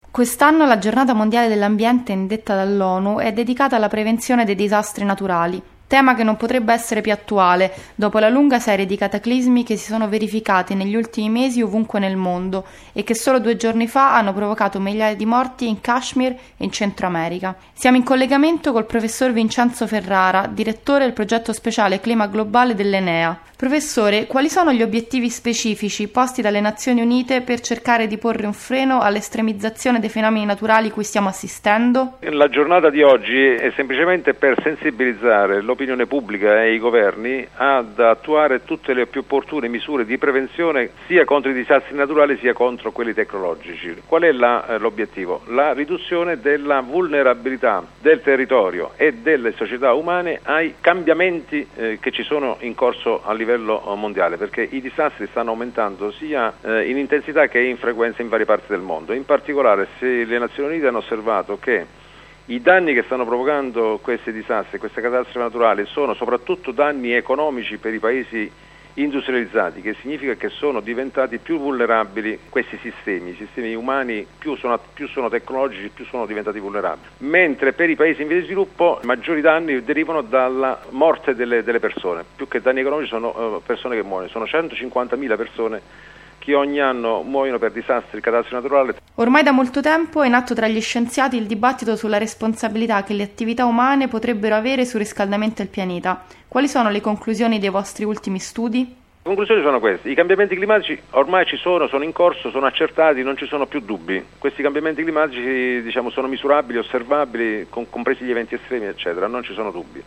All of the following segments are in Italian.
Quest'anno la Giornata Mondiale dell'Ambiente, indetta dall'ONU, è dedicata alla prevenzione dei disastri naturali, tema che non potrebbe essere più attuale dopo la lunga serie di cataclismi che si sono verificati negli ultimi mesi ovunque nel mondo e che solo 2 giorni fa hanno provocato migliaia di morti in Kashmir e in Centro America. Siamo in collegamento col professor Vincenzo Ferrara, direttore del progetto speciale Clima Globale dell'Enea. Professore, quali sono gli obiettivi specifici posti dalle Nazioni Unite per cercare di porre un freno all'estremizzazione dei fenomeni naturali cui stiamo assistendo? La giornata di oggi è semplicemente per sensibilizzare l'opinione pubblica e i governi ad attuare tutte le più opportune misure di prevenzione sia contro i disastri naturali sia contro quelli tecnologici. Qual è l'obiettivo? La riduzione della vulnerabilità del territorio e delle società umane ai cambiamenti che ci sono in corso a livello mondiale, perché i disastri stanno aumentando sia in intensità che in frequenza in varie parti del mondo. In particolare, se le Nazioni Unite hanno osservato che i danni che stanno provocando questi disastri, queste catastrofi naturali, sono soprattutto danni economici per i paesi industrializzati, che significa che sono diventati più vulnerabili questi sistemi. I sistemi umani più sono tecnologici, più sono diventati vulnerabili. Mentre per i paesi in via di sviluppo maggiori danni derivano dalla morte delle persone. Più che danni economici sono persone che muoiono. Sono 150.000 persone che ogni anno muoiono per disastri, catastrofi naturali. Ormai da molto tempo è in atto tra gli scienziati il dibattito sulla responsabilità che le attività umane potrebbero avere sul riscaldamento del pianeta. Quali sono le conclusioni dei vostri ultimi studi? Le conclusioni sono queste: i cambiamenti climatici ormai ci sono in corso, sono accertati, non ci sono più dubbi. Questi cambiamenti climatici sono misurabili, osservabili, compresi gli eventi estremi, eccetera, non ci sono dubbi.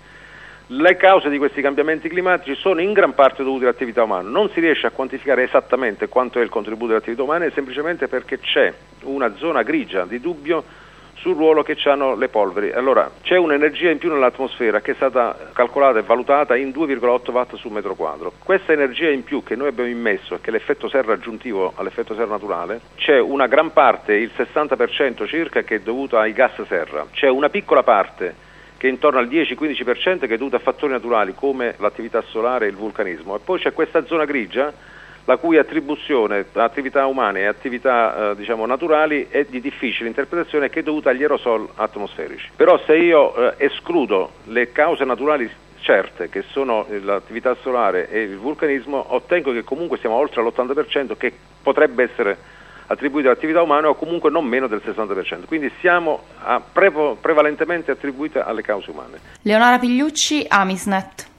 Le cause di questi cambiamenti climatici sono in gran parte dovute all'attività umana. Non si riesce a quantificare esattamente quanto è il contributo delle attività umane, semplicemente perché c'è una zona grigia di dubbio sul ruolo che hanno le polveri. Allora, c'è un'energia in più nell'atmosfera che è stata calcolata e valutata in 2,8 watt su metro quadro. Questa energia in più che noi abbiamo immesso, che è l'effetto serra aggiuntivo all'effetto serra naturale, c'è una gran parte, il 60% circa, che è dovuta ai gas serra. C'è una piccola parte che è intorno al 10-15% che è dovuta a fattori naturali come l'attività solare e il vulcanismo. E poi c'è questa zona grigia, la cui attribuzione a attività umane e attività naturali è di difficile interpretazione, che è dovuta agli aerosol atmosferici. Però se io escludo le cause naturali certe, che sono l'attività solare e il vulcanismo, ottengo che comunque siamo oltre all'80% che potrebbe essere attribuito all'attività umana, o comunque non meno del 60%. Quindi siamo prevalentemente attribuite alle cause umane. Leonora Pigliucci, Amisnet.